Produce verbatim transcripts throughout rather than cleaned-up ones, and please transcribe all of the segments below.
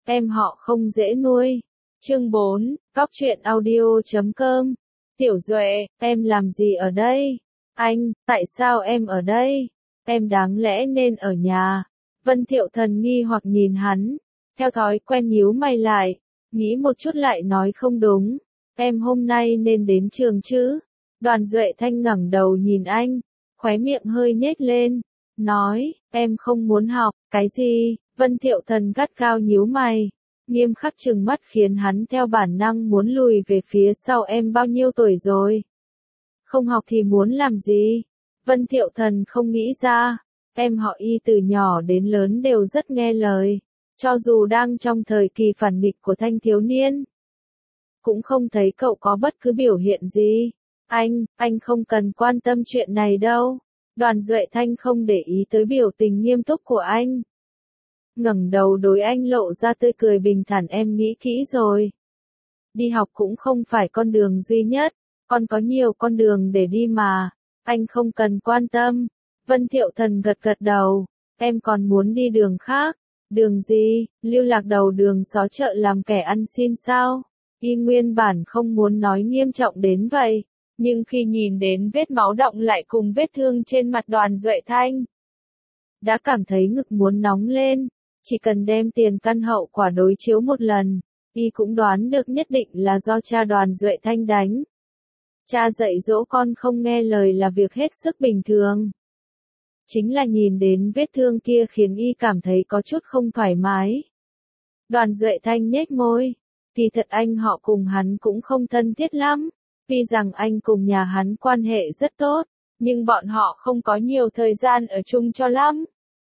em họ không dễ nuôi. Chương bốn, Cóc truyện audio chấm com. Tiểu Duệ, em làm gì ở đây? Anh, tại sao em ở đây? Em đáng lẽ nên ở nhà. Vân Thiệu Thần nghi hoặc nhìn hắn, theo thói quen nhíu mày lại, nghĩ một chút lại nói không đúng. Em hôm nay nên đến trường chứ? Đoàn Duệ Thanh ngẩng đầu nhìn anh, khóe miệng hơi nhếch lên, nói, em không muốn học. Cái gì? Vân Thiệu Thần gắt cao nhíu mày, nghiêm khắc trừng mắt khiến hắn theo bản năng muốn lùi về phía sau. Em bao nhiêu tuổi rồi? Không học thì muốn làm gì? Vân Thiệu Thần không nghĩ ra, em họ Y từ nhỏ đến lớn đều rất nghe lời, cho dù đang trong thời kỳ phản nghịch của thanh thiếu niên. Cũng không thấy cậu có bất cứ biểu hiện gì. Anh, anh không cần quan tâm chuyện này đâu. Đoàn Duệ Thanh không để ý tới biểu tình nghiêm túc của anh, ngẩng đầu đối anh lộ ra tươi cười bình thản. Em nghĩ kỹ rồi. Đi học cũng không phải con đường duy nhất, còn có nhiều con đường để đi mà. Anh không cần quan tâm. Vân Thiệu Thần gật gật đầu. Em còn muốn đi đường khác. Đường gì? Lưu lạc đầu đường xó chợ làm kẻ ăn xin sao? Y nguyên bản không muốn nói nghiêm trọng đến vậy, nhưng khi nhìn đến vết máu đọng lại cùng vết thương trên mặt Đoàn Duệ Thanh, đã cảm thấy ngực muốn nóng lên. Chỉ cần đem tiền căn hậu quả đối chiếu một lần, Y cũng đoán được nhất định là do cha Đoàn Duệ Thanh đánh. Cha dạy dỗ con không nghe lời là việc hết sức bình thường. Chính là nhìn đến vết thương kia khiến Y cảm thấy có chút không thoải mái. Đoàn Duệ Thanh nhếch môi. Kỳ thật anh họ cùng hắn cũng không thân thiết lắm. Tuy rằng anh cùng nhà hắn quan hệ rất tốt, nhưng bọn họ không có nhiều thời gian ở chung cho lắm.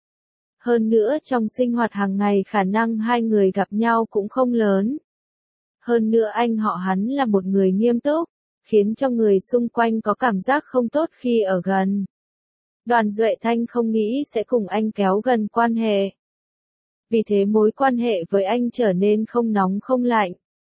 Hơn nữa trong sinh hoạt hàng ngày khả năng hai người gặp nhau cũng không lớn. Hơn nữa anh họ hắn là một người nghiêm túc, khiến cho người xung quanh có cảm giác không tốt khi ở gần. Đoàn Duệ Thanh không nghĩ sẽ cùng anh kéo gần quan hệ. Vì thế mối quan hệ với anh trở nên không nóng không lạnh.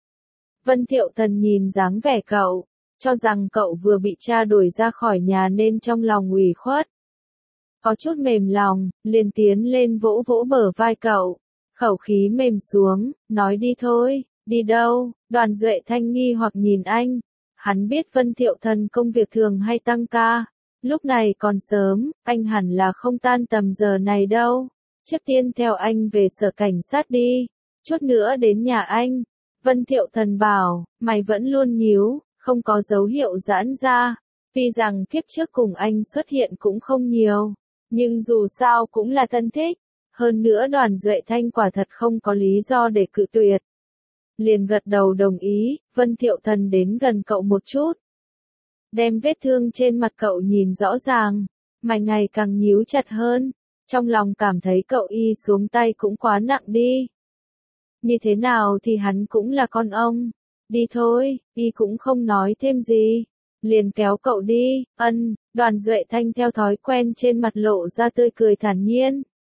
Vân Thiệu Thần nhìn dáng vẻ cậu, cho rằng cậu vừa bị cha đuổi ra khỏi nhà nên trong lòng ủy khuất. Có chút mềm lòng, liền tiến lên vỗ vỗ bờ vai cậu, khẩu khí mềm xuống, nói đi thôi. Đi đâu? Đoàn Duệ Thanh nghi hoặc nhìn anh. Hắn biết Vân Thiệu Thần công việc thường hay tăng ca. Lúc này còn sớm, anh hẳn là không tan tầm giờ này đâu. Trước tiên theo anh về sở cảnh sát đi, chút nữa đến nhà anh. Vân Thiệu Thần bảo, mày vẫn luôn nhíu, không có dấu hiệu giãn ra. Tuy rằng kiếp trước cùng anh xuất hiện cũng không nhiều, nhưng dù sao cũng là thân thích. Hơn nữa Đoàn Duệ Thanh quả thật không có lý do để cự tuyệt. Liền gật đầu đồng ý. Vân Thiệu Thần đến gần cậu một chút, đem vết thương trên mặt cậu nhìn rõ ràng, mày ngày càng nhíu chặt hơn. Trong lòng cảm thấy cậu Y xuống tay cũng quá nặng đi. Như thế nào thì hắn cũng là con ông. Đi thôi. Y cũng không nói thêm gì, liền kéo cậu đi. Ân. Đoàn Duệ Thanh theo thói quen trên mặt lộ ra tươi cười thản nhiên.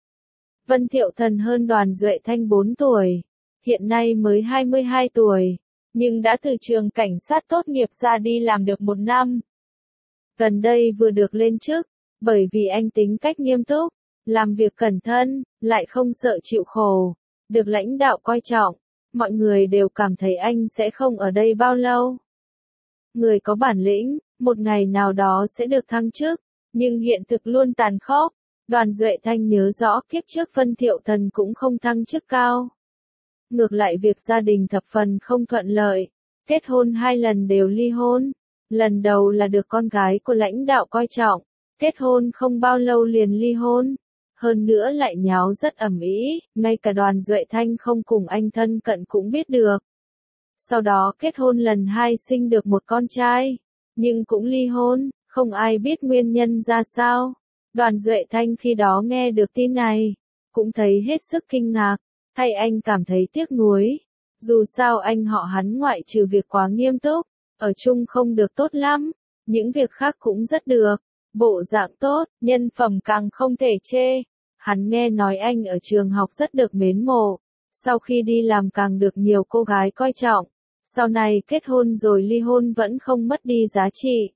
Vân Thiệu Thần hơn Đoàn Duệ Thanh bốn tuổi, hiện nay mới hai mươi hai tuổi, nhưng đã từ trường cảnh sát tốt nghiệp ra đi làm được một năm. Gần đây vừa được lên chức, bởi vì anh tính cách nghiêm túc, làm việc cẩn thận, lại không sợ chịu khổ, được lãnh đạo coi trọng. Mọi người đều cảm thấy anh sẽ không ở đây bao lâu. Người có bản lĩnh, một ngày nào đó sẽ được thăng chức, nhưng hiện thực luôn tàn khốc. Đoàn Duệ Thanh nhớ rõ kiếp trước Vân Thiệu Thần cũng không thăng chức cao. Ngược lại việc gia đình thập phần không thuận lợi, kết hôn hai lần đều ly hôn. Lần đầu là được con gái của lãnh đạo coi trọng, kết hôn không bao lâu liền ly hôn. Hơn nữa lại nháo rất ầm ĩ, ngay cả Đoàn Duệ Thanh không cùng anh thân cận cũng biết được. Sau đó kết hôn lần hai sinh được một con trai, nhưng cũng ly hôn, không ai biết nguyên nhân ra sao. Đoàn Duệ Thanh khi đó nghe được tin này, cũng thấy hết sức kinh ngạc, thay anh cảm thấy tiếc nuối. Dù sao anh họ hắn ngoại trừ việc quá nghiêm túc, ở chung không được tốt lắm, những việc khác cũng rất được. Bộ dạng tốt, nhân phẩm càng không thể chê. Hắn nghe nói anh ở trường học rất được mến mộ, sau khi đi làm càng được nhiều cô gái coi trọng. Sau này kết hôn rồi ly hôn vẫn không mất đi giá trị.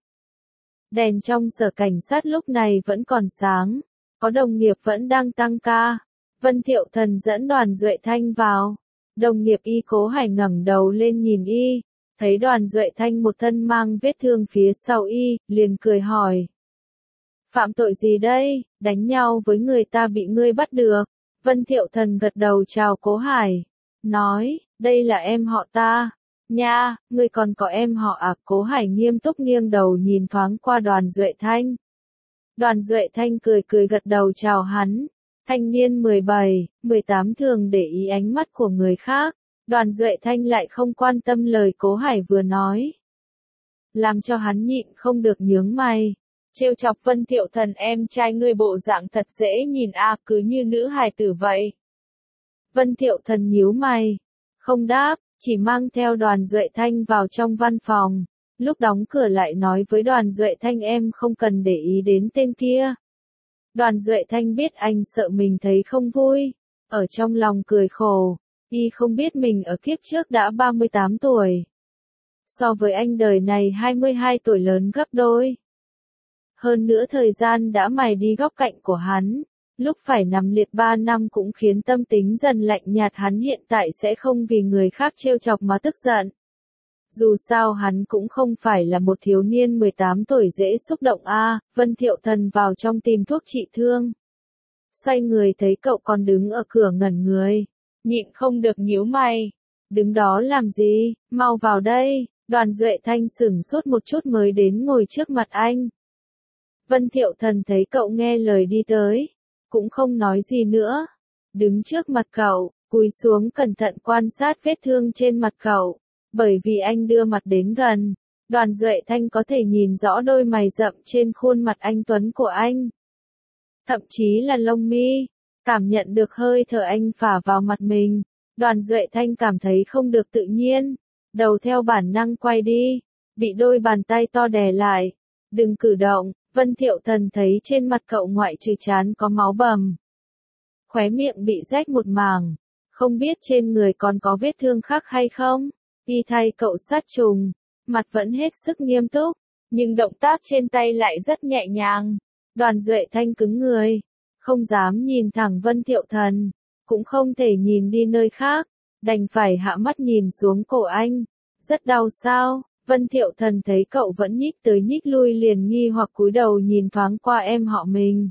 Đèn trong sở cảnh sát lúc này vẫn còn sáng, có đồng nghiệp vẫn đang tăng ca. Vân Thiệu Thần dẫn Đoàn Duệ Thanh vào. Đồng nghiệp Y Cố Hải ngẩng đầu lên nhìn Y, thấy Đoàn Duệ Thanh một thân mang vết thương phía sau Y, liền cười hỏi. Phạm tội gì đây, đánh nhau với người ta bị ngươi bắt được. Vân Thiệu Thần gật đầu chào Cố Hải, nói, đây là em họ ta. Nha, ngươi còn có em họ à? Cố Hải nghiêm túc nghiêng đầu nhìn thoáng qua Đoàn Duệ Thanh. Đoàn Duệ Thanh cười cười gật đầu chào hắn. Thanh niên mười bảy, mười tám thường để ý ánh mắt của người khác. Đoàn Duệ Thanh lại không quan tâm lời Cố Hải vừa nói. Làm cho hắn nhịn không được nhướng mày. Trêu chọc Vân Thiệu Thần, em trai ngươi bộ dạng thật dễ nhìn a, à, cứ như nữ hài tử vậy. Vân Thiệu Thần nhíu mày, không đáp, chỉ mang theo Đoàn Duệ Thanh vào trong văn phòng. Lúc đóng cửa lại nói với Đoàn Duệ Thanh, em không cần để ý đến tên kia. Đoàn Duệ Thanh biết anh sợ mình thấy không vui, ở trong lòng cười khổ, y không biết mình ở kiếp trước đã ba mươi tám tuổi. So với anh đời này hai mươi hai tuổi lớn gấp đôi. Hơn nữa thời gian đã mài đi góc cạnh của hắn, lúc phải nằm liệt ba năm cũng khiến tâm tính dần lạnh nhạt, hắn hiện tại sẽ không vì người khác trêu chọc mà tức giận. Dù sao hắn cũng không phải là một thiếu niên mười tám tuổi dễ xúc động a. À, Vân Thiệu Thần vào trong tìm thuốc trị thương. Xoay người thấy cậu còn đứng ở cửa ngẩn người, nhịn không được nhíu mày. Đứng đó làm gì, mau vào đây. Đoàn Duệ Thanh sửng sốt một chút mới đến ngồi trước mặt anh. Vân Thiệu Thần thấy cậu nghe lời đi tới, cũng không nói gì nữa. Đứng trước mặt cậu, cúi xuống cẩn thận quan sát vết thương trên mặt cậu. Bởi vì anh đưa mặt đến gần, Đoàn Duệ Thanh có thể nhìn rõ đôi mày rậm trên khuôn mặt anh tuấn của anh. Thậm chí là lông mi, cảm nhận được hơi thở anh phả vào mặt mình. Đoàn Duệ Thanh cảm thấy không được tự nhiên, đầu theo bản năng quay đi, bị đôi bàn tay to đè lại. Đừng cử động. Vân Thiệu Thần thấy trên mặt cậu ngoại trừ trán có máu bầm, khóe miệng bị rách một mảng, không biết trên người còn có vết thương khác hay không. Y thay cậu sát trùng, mặt vẫn hết sức nghiêm túc, nhưng động tác trên tay lại rất nhẹ nhàng. Đoàn Duệ Thanh cứng người, không dám nhìn thẳng Vân Thiệu Thần, cũng không thể nhìn đi nơi khác, đành phải hạ mắt nhìn xuống cổ anh. Rất đau sao? Vân Thiệu Thần thấy cậu vẫn nhích tới nhích lui liền nghi hoặc cúi đầu nhìn thoáng qua em họ mình.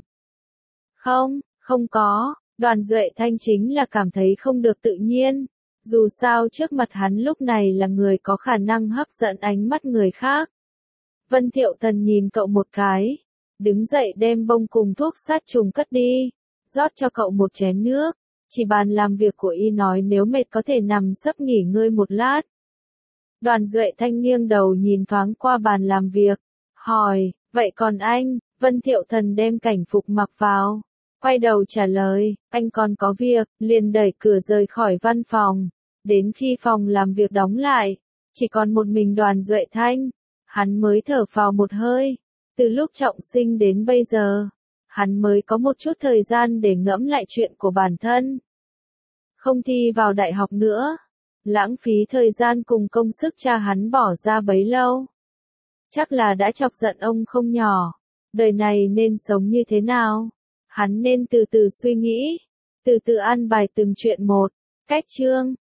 Không, không có. Đoàn Duệ Thanh chính là cảm thấy không được tự nhiên. Dù sao trước mặt hắn lúc này là người có khả năng hấp dẫn ánh mắt người khác. Vân Thiệu Thần nhìn cậu một cái, đứng dậy đem bông cùng thuốc sát trùng cất đi, rót cho cậu một chén nước. Chỉ bàn làm việc của y nói nếu mệt có thể nằm sấp nghỉ ngơi một lát. Đoàn Duệ Thanh nghiêng đầu nhìn thoáng qua bàn làm việc, hỏi, vậy còn anh? Vân Thiệu Thần đem cảnh phục mặc vào, quay đầu trả lời, anh còn có việc, liền đẩy cửa rời khỏi văn phòng. Đến khi phòng làm việc đóng lại, chỉ còn một mình Đoàn Duệ Thanh, hắn mới thở phào một hơi. Từ lúc trọng sinh đến bây giờ, hắn mới có một chút thời gian để ngẫm lại chuyện của bản thân. Không thi vào đại học nữa, lãng phí thời gian cùng công sức cha hắn bỏ ra bấy lâu. Chắc là đã chọc giận ông không nhỏ. Đời này nên sống như thế nào? Hắn nên từ từ suy nghĩ, từ từ an bài từng chuyện một. Cách chương